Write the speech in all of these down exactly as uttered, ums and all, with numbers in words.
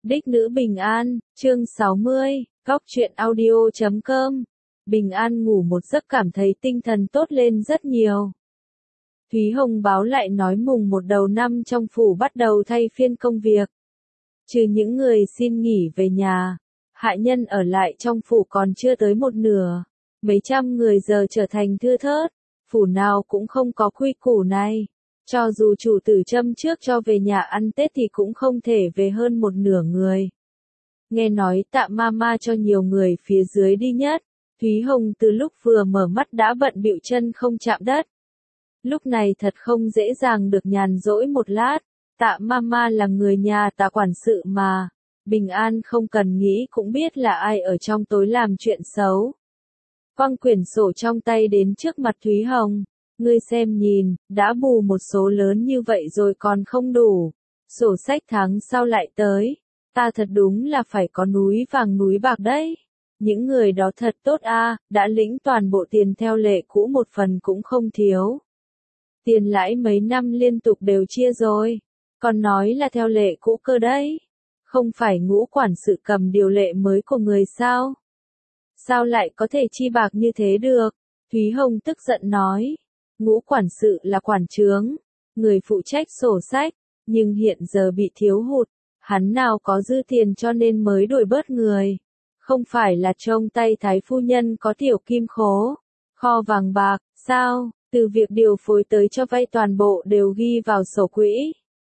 Đích nữ bình an, chương sáu mươi, góc truyện audio chấm com. Bình an ngủ một giấc cảm thấy tinh thần tốt lên rất nhiều. Thúy Hồng báo lại nói mùng một đầu năm trong phủ bắt đầu thay phiên công việc. Trừ những người xin nghỉ về nhà, hạ nhân ở lại trong phủ còn chưa tới một nửa. Mấy trăm người giờ trở thành thưa thớt, phủ nào cũng không có quy củ này. Cho dù chủ tử châm trước cho về nhà ăn Tết thì cũng không thể về hơn một nửa người. Nghe nói Tạ Mama cho nhiều người phía dưới đi nhất, Thúy Hồng từ lúc vừa mở mắt đã bận bịu chân không chạm đất. Lúc này thật không dễ dàng được nhàn rỗi một lát, Tạ Mama là người nhà Tạ quản sự mà, bình an không cần nghĩ cũng biết là ai ở trong tối làm chuyện xấu. Quăng quyển sổ trong tay đến trước mặt Thúy Hồng. Ngươi xem nhìn, đã bù một số lớn như vậy rồi còn không đủ. Sổ sách tháng sau lại tới. Ta thật đúng là phải có núi vàng núi bạc đấy. Những người đó thật tốt a, đã lĩnh toàn bộ tiền theo lệ cũ một phần cũng không thiếu. Tiền lãi mấy năm liên tục đều chia rồi. Còn nói là theo lệ cũ cơ đấy. Không phải Ngũ quản sự cầm điều lệ mới của người sao? Sao lại có thể chi bạc như thế được? Thúy Hồng tức giận nói. Ngũ quản sự là quản trướng, người phụ trách sổ sách, nhưng hiện giờ bị thiếu hụt, hắn nào có dư tiền cho nên mới đổi bớt người. Không phải là trông tay thái phu nhân có tiểu kim khố, kho vàng bạc, sao, từ việc điều phối tới cho vay toàn bộ đều ghi vào sổ quỹ.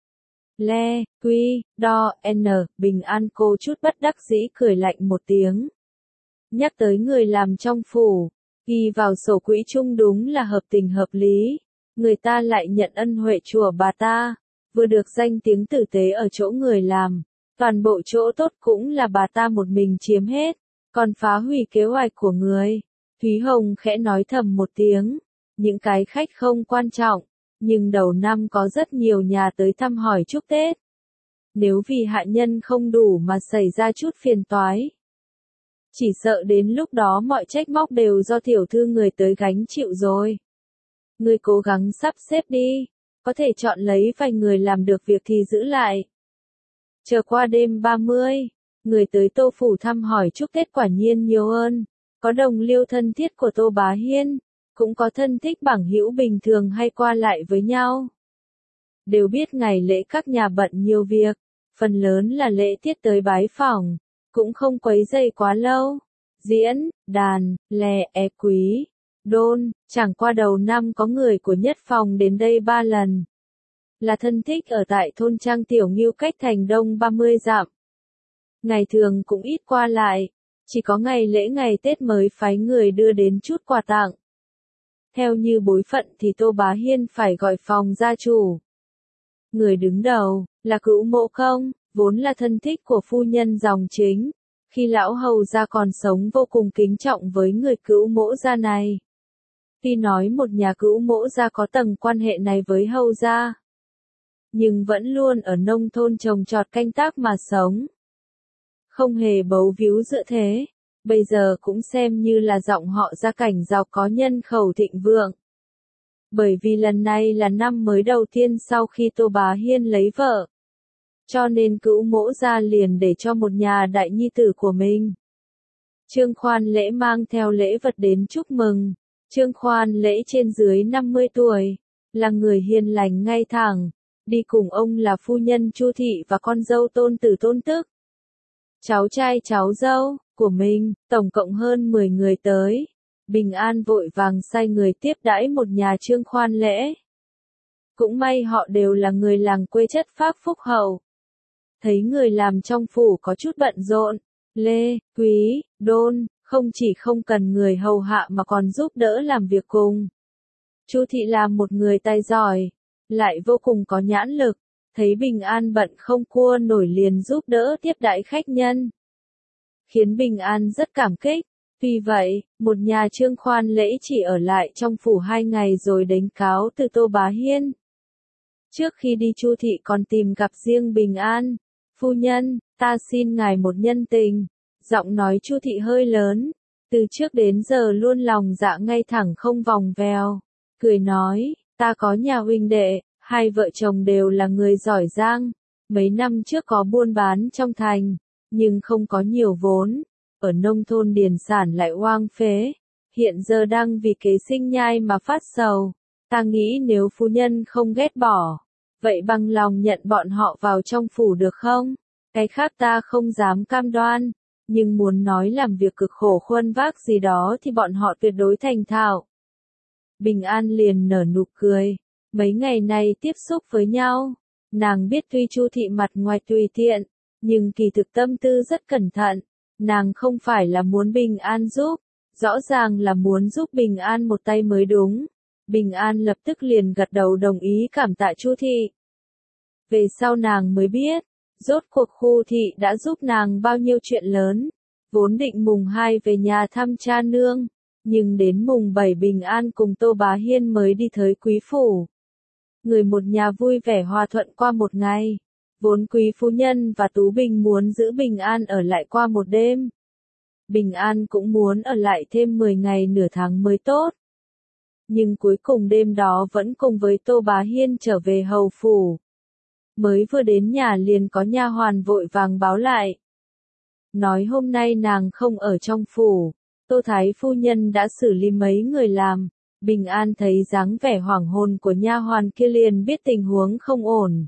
Le, quy, đo, n, bình an cô chút bất đắc dĩ cười lạnh một tiếng. Nhắc tới người làm trong phủ. Ghi vào sổ quỹ chung đúng là hợp tình hợp lý, người ta lại nhận ân huệ chùa bà ta, vừa được danh tiếng tử tế ở chỗ người làm, toàn bộ chỗ tốt cũng là bà ta một mình chiếm hết, còn phá hủy kế hoạch của người. Thúy Hồng khẽ nói thầm một tiếng, những cái khách không quan trọng, nhưng đầu năm có rất nhiều nhà tới thăm hỏi chúc Tết. Nếu vì hạ nhân không đủ mà xảy ra chút phiền toái, chỉ sợ đến lúc đó mọi trách móc đều do tiểu thư người tới gánh chịu rồi. Ngươi cố gắng sắp xếp đi, có thể chọn lấy vài người làm được việc thì giữ lại. Chờ qua đêm ba mươi, người tới Tô phủ thăm hỏi chúc Tết quả nhiên nhiều hơn, có đồng liêu thân thiết của Tô Bá Hiên, cũng có thân thích bảng hữu bình thường hay qua lại với nhau. Đều biết ngày lễ các nhà bận nhiều việc, phần lớn là lễ tiết tới bái phỏng. Cũng không quấy dày quá lâu. Diễn, đàn, lè, e quý, đôn, chẳng qua đầu năm có người của nhất phòng đến đây ba lần. Là thân thích ở tại thôn Trang Tiểu Nghiêu cách thành đông ba mươi dặm. Ngày thường cũng ít qua lại, chỉ có ngày lễ ngày Tết mới phái người đưa đến chút quà tặng. Theo như bối phận thì Tô Bá Hiên phải gọi phòng gia chủ. Người đứng đầu, là Cữu Mỗ Công. Vốn là thân thích của phu nhân dòng chính, khi lão hầu gia còn sống vô cùng kính trọng với người Cữu Mỗ gia này. Tuy nói một nhà Cữu Mỗ gia có tầng quan hệ này với hầu gia, nhưng vẫn luôn ở nông thôn trồng trọt canh tác mà sống. Không hề bấu víu dựa thế, bây giờ cũng xem như là dòng họ gia cảnh giàu có nhân khẩu thịnh vượng. Bởi vì lần này là năm mới đầu tiên sau khi Tô Bá Hiên lấy vợ. Cho nên Cữu Mỗ gia liền để cho một nhà đại nhi tử của mình. Trương Khoan Lễ mang theo lễ vật đến chúc mừng. Trương Khoan Lễ trên dưới năm mươi tuổi, là người hiền lành ngay thẳng, đi cùng ông là phu nhân Chu Thị và con dâu tôn tử tôn tức. Cháu trai cháu dâu của mình, tổng cộng hơn mười người tới. Bình an vội vàng sai người tiếp đãi một nhà Trương Khoan Lễ. Cũng may họ đều là người làng quê chất phác phúc hậu. Thấy người làm trong phủ có chút bận rộn, Lê, Quý, Đôn, không chỉ không cần người hầu hạ mà còn giúp đỡ làm việc cùng. Chu Thị là một người tài giỏi, lại vô cùng có nhãn lực, thấy Bình An bận không cua nổi liền giúp đỡ tiếp đãi khách nhân. Khiến Bình An rất cảm kích, vì vậy, một nhà Trương Khoan Lễ chỉ ở lại trong phủ hai ngày rồi đánh cáo từ Tô Bá Hiên. Trước khi đi Chu Thị còn tìm gặp riêng Bình An. Phu nhân, ta xin ngài một nhân tình. Giọng nói Chu Thị hơi lớn, từ trước đến giờ luôn lòng dạ ngay thẳng không vòng vèo. Cười nói, ta có nhà huynh đệ, hai vợ chồng đều là người giỏi giang, Mấy năm trước có buôn bán trong thành, nhưng không có nhiều vốn. Ở nông thôn điền sản lại oang phế. Hiện giờ đang vì kế sinh nhai mà phát sầu. Ta nghĩ nếu phu nhân không ghét bỏ, vậy bằng lòng nhận bọn họ vào trong phủ được không? Cái khác ta không dám cam đoan, nhưng muốn nói làm việc cực khổ khuân vác gì đó thì bọn họ tuyệt đối thành thạo. Bình An liền nở nụ cười. Mấy ngày này tiếp xúc với nhau, nàng biết tuy Chu thị mặt ngoài tùy tiện, nhưng kỳ thực tâm tư rất cẩn thận. Nàng không phải là muốn Bình An giúp, rõ ràng là muốn giúp Bình An một tay mới đúng. Bình An lập tức liền gật đầu đồng ý cảm tạ Chu thị. Về sau nàng mới biết, rốt cuộc Khu thị đã giúp nàng bao nhiêu chuyện lớn. Vốn định mùng hai về nhà thăm cha nương, nhưng đến mùng bảy Bình An cùng Tô Bá Hiên mới đi tới Quý phủ. Người một nhà vui vẻ hòa thuận qua một ngày. Vốn Quý phu nhân và Tú Bình muốn giữ Bình An ở lại qua một đêm. Bình An cũng muốn ở lại thêm mười ngày nửa tháng mới tốt. Nhưng cuối cùng đêm đó vẫn cùng với Tô Bá Hiên trở về hầu phủ. Mới vừa đến nhà liền có nha hoàn vội vàng báo lại. Nói hôm nay nàng không ở trong phủ, Tô Thái phu nhân đã xử lý mấy người làm. Bình An thấy dáng vẻ hoảng hồn của nha hoàn kia liền biết tình huống không ổn.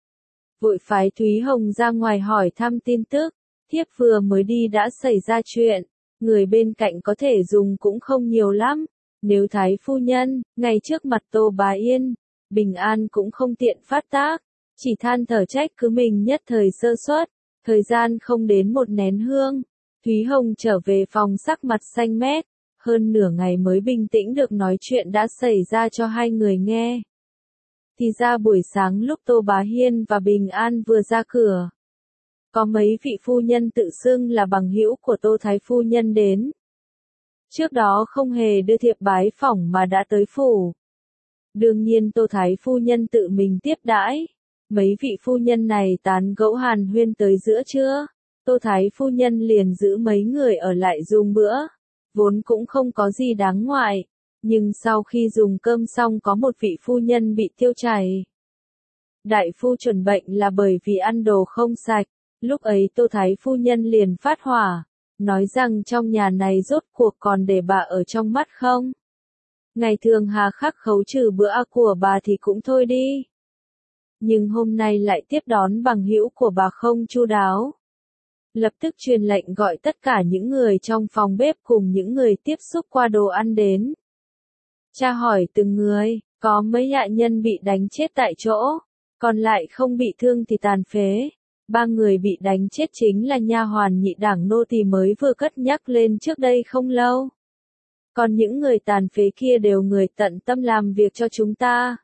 Vội phái Thúy Hồng ra ngoài hỏi thăm tin tức, thiếp vừa mới đi đã xảy ra chuyện, người bên cạnh có thể dùng cũng không nhiều lắm. Nếu Thái phu nhân, ngay trước mặt Tô Bá Yên, Bình An cũng không tiện phát tác, chỉ than thở trách cứ mình nhất thời sơ suất. Thời gian không đến một nén hương, Thúy Hồng trở về phòng sắc mặt xanh mét, hơn nửa ngày mới bình tĩnh được nói chuyện đã xảy ra cho hai người nghe. Thì ra buổi sáng lúc Tô Bá Hiên và Bình An vừa ra cửa, có mấy vị phu nhân tự xưng là bằng hữu của Tô Thái phu nhân đến. Trước đó không hề đưa thiệp bái phỏng mà đã tới phủ. Đương nhiên Tô Thái phu nhân tự mình tiếp đãi. Mấy vị phu nhân này tán gẫu hàn huyên tới giữa trưa, Tô Thái phu nhân liền giữ mấy người ở lại dùng bữa. Vốn cũng không có gì đáng ngoại, nhưng sau khi dùng cơm xong có một vị phu nhân bị tiêu chảy. Đại phu chuẩn bệnh là bởi vì ăn đồ không sạch, lúc ấy Tô Thái phu nhân liền phát hỏa, nói rằng trong nhà này rốt cuộc còn để bà ở trong mắt không? Ngày thường hà khắc khấu trừ bữa ăn của bà thì cũng thôi đi. Nhưng hôm nay lại tiếp đón bằng hữu của bà không chu đáo. Lập tức truyền lệnh gọi tất cả những người trong phòng bếp cùng những người tiếp xúc qua đồ ăn đến. Tra hỏi từng người, có mấy hạ nhân bị đánh chết tại chỗ, còn lại không bị thương thì tàn phế. Ba người bị đánh chết chính là nha hoàn nhị đảng nô tỳ mới vừa cất nhắc lên trước đây không lâu. Còn những người tàn phế kia đều người tận tâm làm việc cho chúng ta.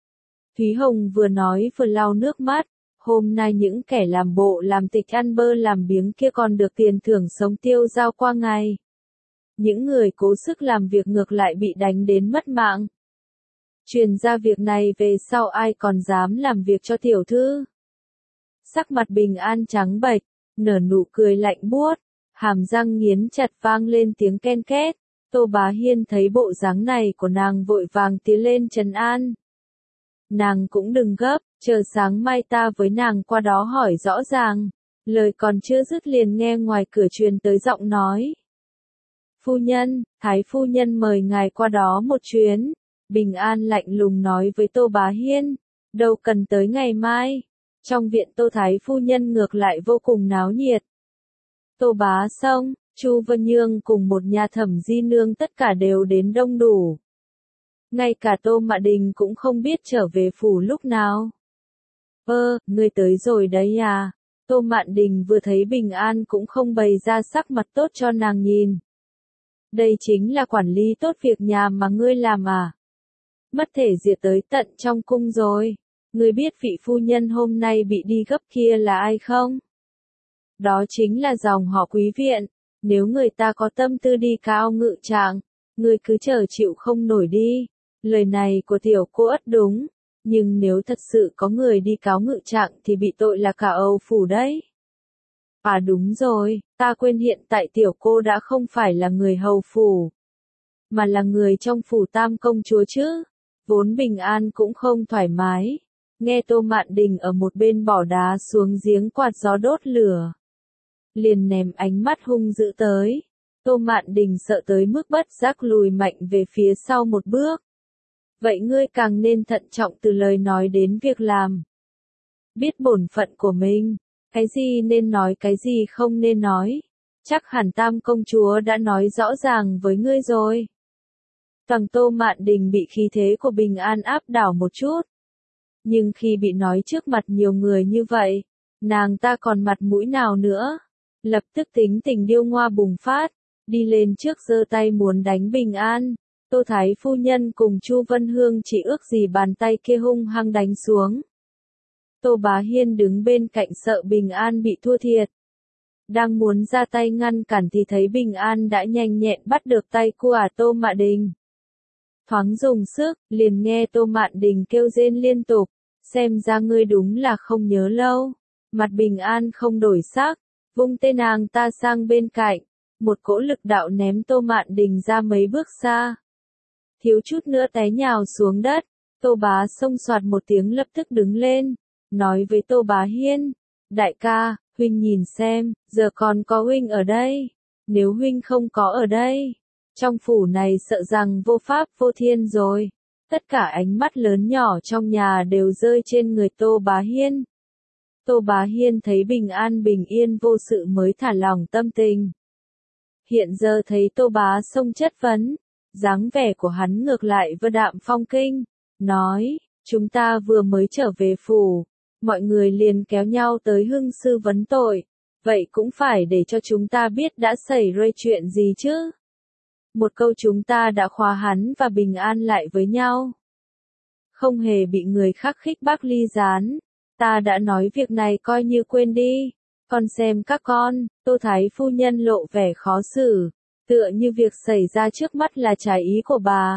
Thúy Hồng vừa nói vừa lau nước mắt, hôm nay những kẻ làm bộ làm tịch ăn bơ làm biếng kia còn được tiền thưởng sống tiêu dao qua ngày. Những người cố sức làm việc ngược lại bị đánh đến mất mạng. Truyền ra việc này về sau ai còn dám làm việc cho tiểu thư. Sắc mặt Bình An trắng bệch, nở nụ cười lạnh buốt, hàm răng nghiến chặt vang lên tiếng ken két. Tô Bá Hiên thấy bộ dáng này của nàng vội vàng tiến lên trấn an. Nàng cũng đừng gấp, chờ sáng mai ta với nàng qua đó hỏi rõ ràng. Lời còn chưa dứt liền nghe ngoài cửa truyền tới giọng nói. Phu nhân, Thái phu nhân mời ngài qua đó một chuyến. Bình An lạnh lùng nói với Tô Bá Hiên, đâu cần tới ngày mai. Trong viện Tô Thái phu nhân ngược lại vô cùng náo nhiệt. Tô Bá Sông, Chu Vân Nhương cùng một nhà thẩm di nương tất cả đều đến đông đủ. Ngay cả Tô Mạ Đình cũng không biết trở về phủ lúc nào. Ơ, ngươi tới rồi đấy à? Tô Mạn Đình vừa thấy Bình An cũng không bày ra sắc mặt tốt cho nàng nhìn. Đây chính là quản lý tốt việc nhà mà ngươi làm à? Mất thể diệt tới tận trong cung rồi. Ngươi biết vị phu nhân hôm nay bị đi gấp kia là ai không? Đó chính là dòng họ Quý viện. Nếu người ta có tâm tư đi cao ngự trạng, ngươi cứ chờ chịu không nổi đi. Lời này của tiểu cô ất đúng, nhưng nếu thật sự có người đi cáo ngự trạng thì bị tội là cả Âu phủ đấy. À đúng rồi, ta quên hiện tại tiểu cô đã không phải là người hầu phủ, mà là người trong phủ tam công chúa chứ. Vốn Bình An cũng không thoải mái, nghe Tô Mạn Đình ở một bên bỏ đá xuống giếng quạt gió đốt lửa. Liền ném ánh mắt hung dữ tới. Tô Mạn Đình sợ tới mức bất giác lùi mạnh về phía sau một bước. Vậy ngươi càng nên thận trọng từ lời nói đến việc làm. Biết bổn phận của mình, cái gì nên nói cái gì không nên nói. Chắc hẳn Tam công chúa đã nói rõ ràng với ngươi rồi. Toàn Tô Mạn Đình bị khí thế của Bình An áp đảo một chút. Nhưng khi bị nói trước mặt nhiều người như vậy, nàng ta còn mặt mũi nào nữa. Lập tức tính tình điêu ngoa bùng phát, đi lên trước giơ tay muốn đánh Bình An. Tô Thái phu nhân cùng Chu Vân Hương chỉ ước gì bàn tay kia hung hăng đánh xuống. Tô Bá Hiên đứng bên cạnh sợ Bình An bị thua thiệt. Đang muốn ra tay ngăn cản thì thấy Bình An đã nhanh nhẹn bắt được tay của Tô Mạn Đình. Thoáng dùng sức, liền nghe Tô Mạn Đình kêu rên liên tục, xem ra ngươi đúng là không nhớ lâu. Mặt Bình An không đổi sắc, vung tên nàng ta sang bên cạnh, một cỗ lực đạo ném Tô Mạn Đình ra mấy bước xa. Thiếu chút nữa té nhào xuống đất, Tô Bá xông soạt một tiếng lập tức đứng lên, nói với Tô Bá Hiên, đại ca, huynh nhìn xem, giờ còn có huynh ở đây, nếu huynh không có ở đây, trong phủ này sợ rằng vô pháp vô thiên rồi. Tất cả ánh mắt lớn nhỏ trong nhà đều rơi trên người Tô Bá Hiên. Tô Bá Hiên thấy Bình An bình yên vô sự mới thả lòng tâm tình. Hiện giờ thấy Tô Bá xông chất vấn, dáng vẻ của hắn ngược lại vơ đạm phong kinh, nói, chúng ta vừa mới trở về phủ, mọi người liền kéo nhau tới hưng sư vấn tội, vậy cũng phải để cho chúng ta biết đã xảy ra chuyện gì chứ. Một câu chúng ta đã khóa hắn và Bình An lại với nhau. Không hề bị người khác khích bác ly gián, ta đã nói việc này coi như quên đi. Con xem các con, Tô Thái phu nhân lộ vẻ khó xử, tựa như việc xảy ra trước mắt là trái ý của bà.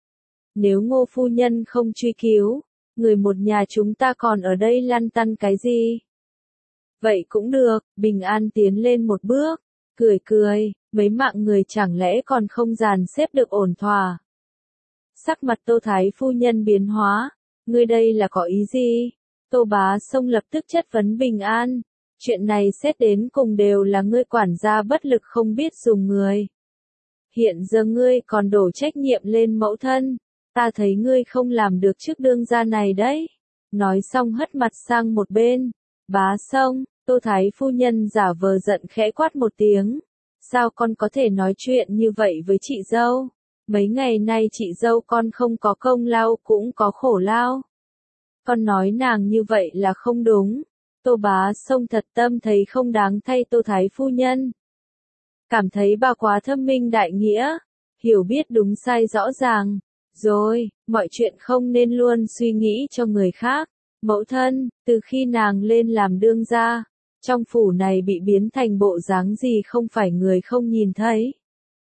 Nếu Ngô phu nhân không truy cứu, người một nhà chúng ta còn ở đây lăn tăn cái gì? Vậy cũng được, Bình An tiến lên một bước, cười cười, mấy mạng người chẳng lẽ còn không dàn xếp được ổn thỏa. Sắc mặt Tô Thái phu nhân biến hóa, ngươi đây là có ý gì? Tô Bá Sông lập tức chất vấn Bình An, chuyện này xét đến cùng đều là ngươi quản gia bất lực không biết dùng người. Hiện giờ ngươi còn đổ trách nhiệm lên mẫu thân, ta thấy ngươi không làm được trước đương gia này đấy. Nói xong hất mặt sang một bên, Bá Sông, Tô Thái phu nhân giả vờ giận khẽ quát một tiếng, sao con có thể nói chuyện như vậy với chị dâu? Mấy ngày nay chị dâu con không có công lao cũng có khổ lao. Con nói nàng như vậy là không đúng. Tô Bá Sông thật tâm thấy không đáng thay Tô Thái phu nhân. Cảm thấy bà quá thâm minh đại nghĩa, hiểu biết đúng sai rõ ràng. Rồi, mọi chuyện không nên luôn suy nghĩ cho người khác. Mẫu thân, từ khi nàng lên làm đương gia, trong phủ này bị biến thành bộ dáng gì không phải người không nhìn thấy.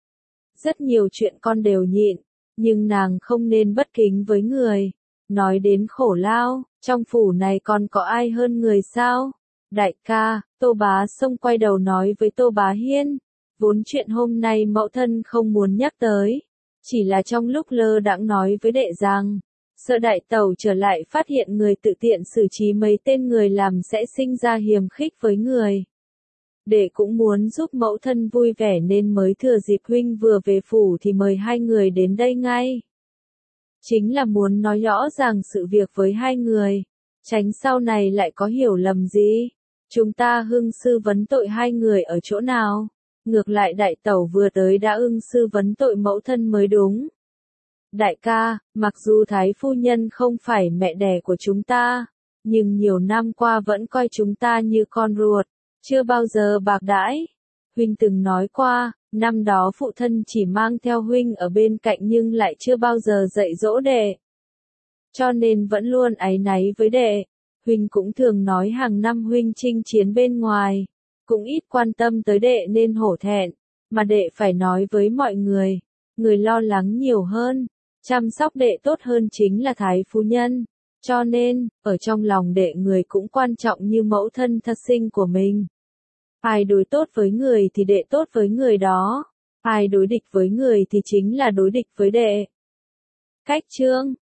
Rất nhiều chuyện con đều nhịn, nhưng nàng không nên bất kính với người. Nói đến khổ lao, trong phủ này còn có ai hơn người sao? Đại ca, Tô Bá Sông quay đầu nói với Tô Bá Hiên, vốn chuyện hôm nay mẫu thân không muốn nhắc tới, chỉ là trong lúc lơ đãng nói với đệ rằng, sợ đại tẩu trở lại phát hiện người tự tiện xử trí mấy tên người làm sẽ sinh ra hiềm khích với người. Đệ cũng muốn giúp mẫu thân vui vẻ nên mới thừa dịp huynh vừa về phủ thì mời hai người đến đây ngay. Chính là muốn nói rõ ràng sự việc với hai người, tránh sau này lại có hiểu lầm gì. Chúng ta hưng sư vấn tội hai người ở chỗ nào? Ngược lại đại tẩu vừa tới đã ưng sư vấn tội mẫu thân mới đúng. Đại ca, mặc dù Thái phu nhân không phải mẹ đẻ của chúng ta, nhưng nhiều năm qua vẫn coi chúng ta như con ruột, chưa bao giờ bạc đãi. Huynh từng nói qua, năm đó phụ thân chỉ mang theo huynh ở bên cạnh nhưng lại chưa bao giờ dạy dỗ đệ. Cho nên vẫn luôn áy náy với đệ. Huynh cũng thường nói hàng năm huynh chinh chiến bên ngoài, cũng ít quan tâm tới đệ nên hổ thẹn, mà đệ phải nói với mọi người, người lo lắng nhiều hơn, chăm sóc đệ tốt hơn chính là Thái phu nhân. Cho nên, ở trong lòng đệ người cũng quan trọng như mẫu thân thật sinh của mình. Ai đối tốt với người thì đệ tốt với người đó, ai đối địch với người thì chính là đối địch với đệ. Cách chương